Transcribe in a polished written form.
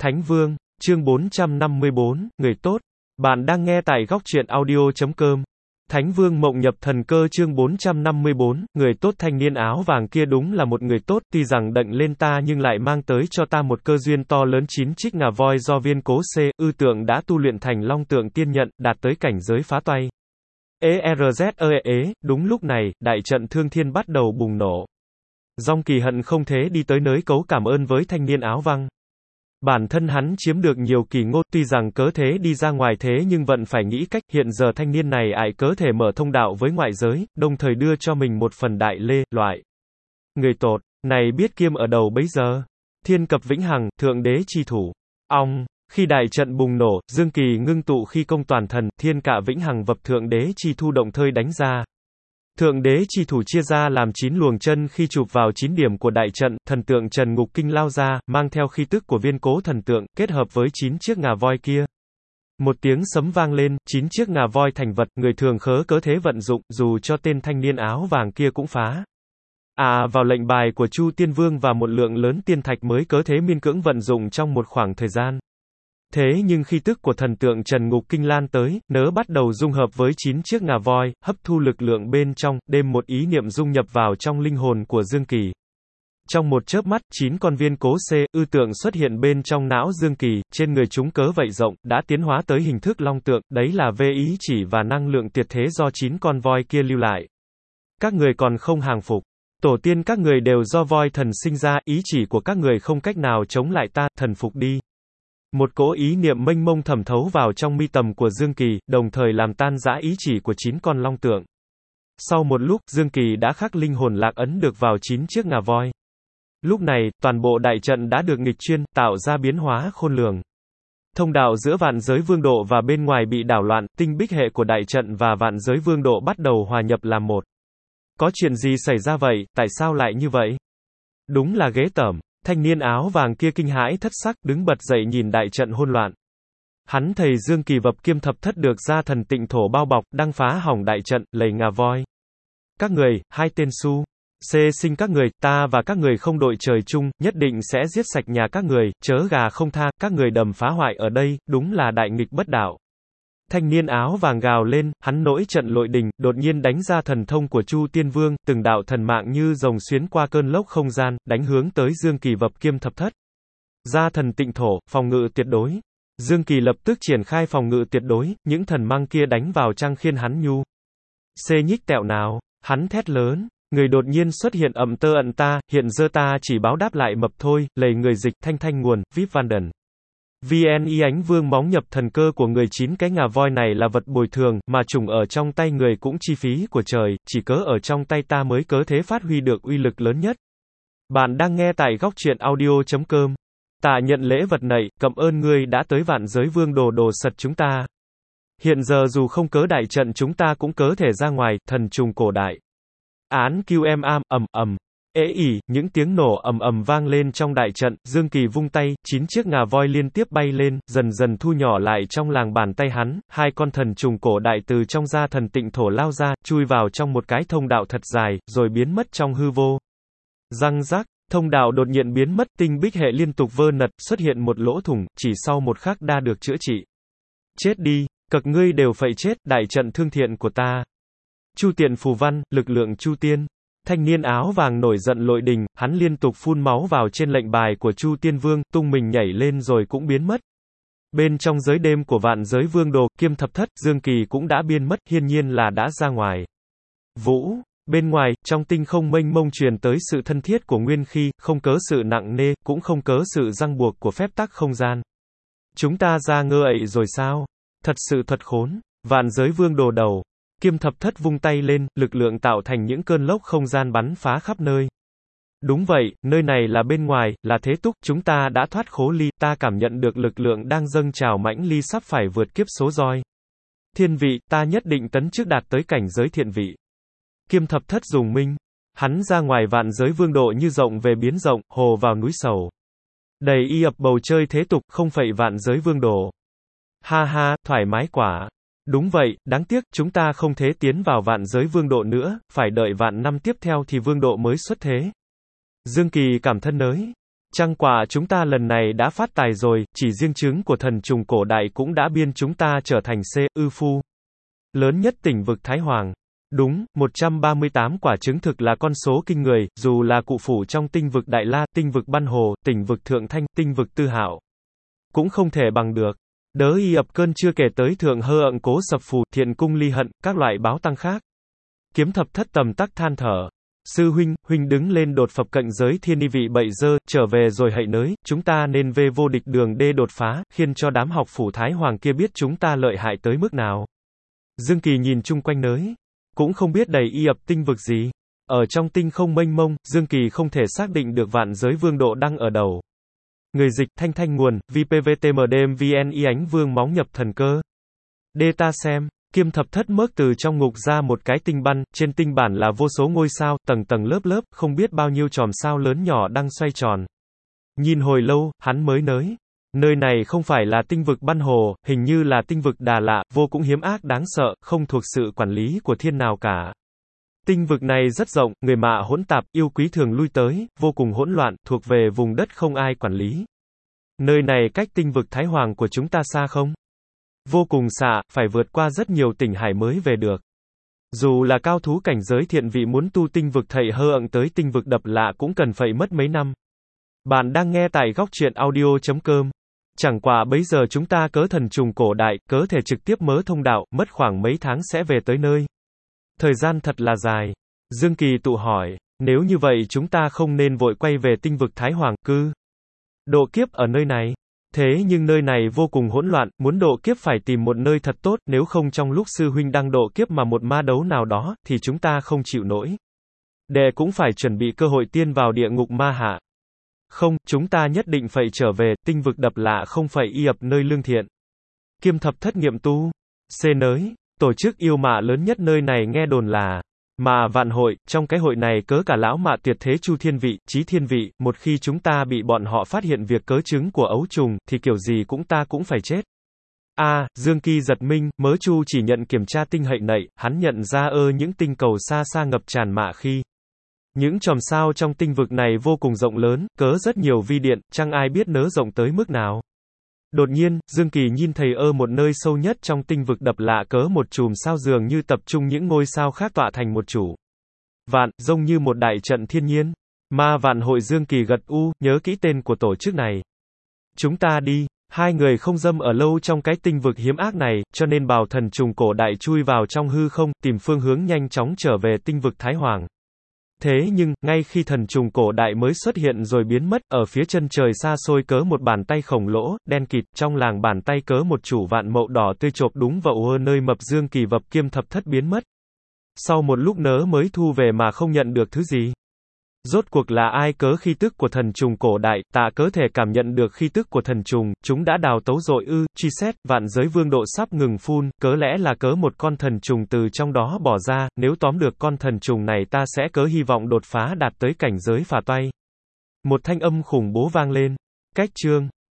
Thánh Vương, chương 454, người tốt. Bạn đang nghe tại góc truyện audio.com. Thánh Vương Mộng Nhập Thần Cơ chương 454, người tốt. Thanh niên áo vàng kia đúng là một người tốt, tuy rằng đệnh lên ta nhưng lại mang tới cho ta một cơ duyên to lớn. 9 chiếc ngà voi do viên cố ư tượng đã tu luyện thành long tượng tiên nhận, đạt tới cảnh giới phá toay. Đúng lúc này, đại trận thương thiên bắt đầu bùng nổ. Dòng Kỳ hận không thế đi tới nới cấu cảm ơn với thanh niên áo vàng. Bản thân hắn chiếm được nhiều kỳ ngộ, tuy rằng cớ thế đi ra ngoài thế nhưng vẫn phải nghĩ cách. Hiện giờ thanh niên này ải cớ thể mở thông đạo với ngoại giới, đồng thời đưa cho mình một phần đại lê, loại. Người tốt, này biết kiêm ở đầu bấy giờ. Thiên cập vĩnh hằng, thượng đế chi thủ. Khi đại trận bùng nổ, Dương Kỳ ngưng tụ khí công toàn thần, thiên cạ vĩnh hằng vập thượng đế chi thu động thơi đánh ra. Thượng đế chi thủ chia ra làm 9 luồng chân, khi chụp vào 9 điểm của đại trận, thần tượng Trần Ngục Kinh lao ra, mang theo khí tức của viên cố thần tượng, kết hợp với 9 chiếc ngà voi kia. Một tiếng sấm vang lên, 9 chiếc ngà voi thành vật, người thường khớ cớ thế vận dụng, dù cho tên thanh niên áo vàng kia cũng phá. Vào lệnh bài của Chu Tiên Vương và một lượng lớn tiên thạch mới cớ thế miên cưỡng vận dụng trong một khoảng thời gian. Thế nhưng khi tức của thần tượng Trần Ngục Kinh lan tới, nớ bắt đầu dung hợp với 9 chiếc ngà voi, hấp thu lực lượng bên trong, đem một ý niệm dung nhập vào trong linh hồn của Dương Kỳ. Trong một chớp mắt, 9 con viên cố ư tượng xuất hiện bên trong não Dương Kỳ, trên người chúng cớ vậy rộng, đã tiến hóa tới hình thức long tượng, đấy là về ý chỉ và năng lượng tuyệt thế do 9 con voi kia lưu lại. Các người còn không hàng phục. Tổ tiên các người đều do voi thần sinh ra, ý chỉ của các người không cách nào chống lại ta, thần phục đi. Một cỗ ý niệm mênh mông thẩm thấu vào trong mi tầm của Dương Kỳ, đồng thời làm tan rã ý chỉ của 9 con long tượng. Sau một lúc, Dương Kỳ đã khắc linh hồn lạc ấn được vào 9 chiếc ngà voi. Lúc này, toàn bộ đại trận đã được nghịch chuyên, tạo ra biến hóa khôn lường. Thông đạo giữa vạn giới vương độ và bên ngoài bị đảo loạn, tinh bích hệ của đại trận và vạn giới vương độ bắt đầu hòa nhập làm một. Có chuyện gì xảy ra vậy, tại sao lại như vậy? Đúng là ghê tởm. Thanh niên áo vàng kia kinh hãi thất sắc, đứng bật dậy nhìn đại trận hỗn loạn. Hắn thầy Dương Kỳ vập kiêm thập thất được ra thần tịnh thổ bao bọc, đang phá hỏng đại trận, lầy ngà voi. Các người, hai tên sinh các người, ta và các người không đội trời chung, nhất định sẽ giết sạch nhà các người, chớ gà không tha, các người đầm phá hoại ở đây, đúng là đại nghịch bất đạo. Thanh niên áo vàng gào lên, hắn nổi trận lội đình, đột nhiên đánh ra thần thông của Chu Tiên Vương, từng đạo thần mạng như rồng xuyến qua cơn lốc không gian, đánh hướng tới Dương Kỳ vập kiêm thập thất. Ra thần tịnh thổ, phòng ngự tuyệt đối. Dương Kỳ lập tức triển khai phòng ngự tuyệt đối, những thần mang kia đánh vào trang khiên hắn nhu. Nhích tẹo nào, hắn thét lớn, người đột nhiên xuất hiện ậm tơ ẩn ta, hiện giờ ta chỉ báo đáp lại mập thôi, lầy người dịch, thanh nguồn, Vip Vanden. VNI ánh vương móng nhập thần cơ của người 9 cái ngà voi này là vật bồi thường, mà trùng ở trong tay người cũng chi phí của trời, chỉ cớ ở trong tay ta mới cớ thế phát huy được uy lực lớn nhất. Bạn đang nghe tại góc truyện audio.com. Ta nhận lễ vật này, cảm ơn ngươi đã tới vạn giới vương đồ sật chúng ta. Hiện giờ dù không cớ đại trận chúng ta cũng cớ thể ra ngoài, thần trùng cổ đại. Án QM ầm. Những tiếng nổ ầm vang lên trong đại trận, Dương Kỳ vung tay, 9 chiếc ngà voi liên tiếp bay lên, dần dần thu nhỏ lại trong làng bàn tay hắn, hai con thần trùng cổ đại từ trong da thần tịnh thổ lao ra, chui vào trong một cái thông đạo thật dài, rồi biến mất trong hư vô. Răng rắc, thông đạo đột nhiên biến mất, tinh bích hệ liên tục vơ nật, xuất hiện một lỗ thủng, chỉ sau một khắc đã được chữa trị. Chết đi, cậc ngươi đều phải chết, đại trận thương thiện của ta. Chu tiện phù văn, lực lượng Chu Tiên. Thanh niên áo vàng nổi giận lội đình, hắn liên tục phun máu vào trên lệnh bài của Chu Tiên Vương, tung mình nhảy lên rồi cũng biến mất. Bên trong giới đêm của vạn giới vương đồ, kiêm thập thất, Dương Kỳ cũng đã biến mất, hiển nhiên là đã ra ngoài. Bên ngoài, trong tinh không mênh mông truyền tới sự thân thiết của nguyên khí, không cớ sự nặng nề, cũng không cớ sự răng buộc của phép tắc không gian. Chúng ta ra ngơ ậy rồi sao? Thật sự thuật khốn. Vạn giới vương đồ đầu. Kiêm thập thất vung tay lên, lực lượng tạo thành những cơn lốc không gian bắn phá khắp nơi. Đúng vậy, nơi này là bên ngoài, là thế túc, chúng ta đã thoát khố ly, ta cảm nhận được lực lượng đang dâng trào mãnh ly sắp phải vượt kiếp số roi. Thiên vị, ta nhất định tấn trước đạt tới cảnh giới thiện vị. Kiêm thập thất dùng minh. Hắn ra ngoài vạn giới vương độ như rộng về biến rộng, hồ vào núi sầu. Đầy y ập bầu chơi thế tục, không phẩy vạn giới vương đồ. Ha ha, thoải mái quả. Đúng vậy, đáng tiếc, chúng ta không thể tiến vào vạn giới vương độ nữa, phải đợi vạn năm tiếp theo thì vương độ mới xuất thế. Dương Kỳ cảm thân nới. Chăng quả chúng ta lần này đã phát tài rồi, chỉ riêng trứng của thần trùng cổ đại cũng đã biên chúng ta trở thành ư phu lớn nhất tỉnh vực Thái Hoàng. Đúng, 138 quả trứng thực là con số kinh người, dù là cụ phủ trong tinh vực Đại La, tinh vực Băn Hồ, tinh vực Thượng Thanh, tinh vực Tư Hạo, cũng không thể bằng được. Đớ y ập cơn chưa kể tới thượng hơ ận cố sập phù, thiện cung ly hận, các loại báo tăng khác. Kiếm thập thất tầm tắc than thở. Sư huynh, huynh đứng lên đột phập cận giới thiên y vị bậy dơ, trở về rồi hãy nới, chúng ta nên về vô địch đường đê đột phá, khiến cho đám học phủ Thái Hoàng kia biết chúng ta lợi hại tới mức nào. Dương Kỳ nhìn chung quanh nới, cũng không biết đầy y ập tinh vực gì. Ở trong tinh không mênh mông, Dương Kỳ không thể xác định được vạn giới vương độ đang ở đầu. Người dịch, Thanh Thanh nguồn, VPVTMDM VNI ánh vương móng nhập thần cơ. Đê ta xem. Kiêm thập thất mớc từ trong ngục ra một cái tinh băn, trên tinh bản là vô số ngôi sao, tầng tầng lớp lớp, không biết bao nhiêu chòm sao lớn nhỏ đang xoay tròn. Nhìn hồi lâu, hắn mới nới. Nơi này không phải là tinh vực Băn Hồ, hình như là tinh vực Đà Lạ, vô cũng hiếm ác đáng sợ, không thuộc sự quản lý của thiên nào cả. Tinh vực này rất rộng, người mạ hỗn tạp, yêu quý thường lui tới, vô cùng hỗn loạn, thuộc về vùng đất không ai quản lý. Nơi này cách tinh vực Thái Hoàng của chúng ta xa không? Vô cùng xa, phải vượt qua rất nhiều tỉnh hải mới về được. Dù là cao thú cảnh giới thiện vị muốn tu tinh vực thầy hơ ận tới tinh vực Đập Lạ cũng cần phải mất mấy năm. Bạn đang nghe tại góc truyện audio.com. Chẳng qua bấy giờ chúng ta cớ thần trùng cổ đại, cớ thể trực tiếp mớ thông đạo, mất khoảng mấy tháng sẽ về tới nơi. Thời gian thật là dài. Dương Kỳ tụ hỏi, nếu như vậy chúng ta không nên vội quay về tinh vực Thái Hoàng, cư độ kiếp ở nơi này. Thế nhưng nơi này vô cùng hỗn loạn, muốn độ kiếp phải tìm một nơi thật tốt, nếu không trong lúc sư huynh đang độ kiếp mà một ma đấu nào đó, thì chúng ta không chịu nổi. Đệ cũng phải chuẩn bị cơ hội tiên vào địa ngục ma hạ. Không, chúng ta nhất định phải trở về, tinh vực Đập Lạ không phải y ập nơi lương thiện. Kiêm thập thất nghiệm tu. Nới, tổ chức yêu mạ lớn nhất nơi này nghe đồn là mà vạn hội, trong cái hội này cớ cả lão mạ tuyệt thế Chu Thiên Vị, Chí Thiên Vị, một khi chúng ta bị bọn họ phát hiện việc cớ chứng của ấu trùng, thì kiểu gì ta cũng phải chết. Dương Kỳ giật mình, mớ Chu chỉ nhận kiểm tra tinh hậy nậy, hắn nhận ra những tinh cầu xa xa ngập tràn mạ khi. Những chòm sao trong tinh vực này vô cùng rộng lớn, cớ rất nhiều vi điện, chẳng ai biết nớ rộng tới mức nào. Đột nhiên, Dương Kỳ nhìn thấy một nơi sâu nhất trong tinh vực Đập Lạ cớ một chùm sao dường như tập trung những ngôi sao khác tọa thành một chủ vạn, giống như một đại trận thiên nhiên. Ma vạn hội. Dương Kỳ gật nhớ kỹ tên của tổ chức này. Chúng ta đi. Hai người không dâm ở lâu trong cái tinh vực hiếm ác này, cho nên bảo thần trùng cổ đại chui vào trong hư không, tìm phương hướng nhanh chóng trở về tinh vực Thái Hoàng. Thế nhưng, ngay khi thần trùng cổ đại mới xuất hiện rồi biến mất, ở phía chân trời xa xôi cớ một bàn tay khổng lỗ, đen kịt, trong làng bàn tay cớ một chủ vạn mậu đỏ tươi chộp đúng vào nơi mập Dương Kỳ vập kiêm thập thất biến mất. Sau một lúc nớ mới thu về mà không nhận được thứ gì. Rốt cuộc là ai cớ khí tức của thần trùng cổ đại, tạ cớ thể cảm nhận được khí tức của thần trùng, chúng đã đào tấu rồi truy xét, vạn giới vương độ sắp ngừng phun, cớ lẽ là cớ một con thần trùng từ trong đó bỏ ra, nếu tóm được con thần trùng này ta sẽ cớ hy vọng đột phá đạt tới cảnh giới phà toay. Một thanh âm khủng bố vang lên. Cách chương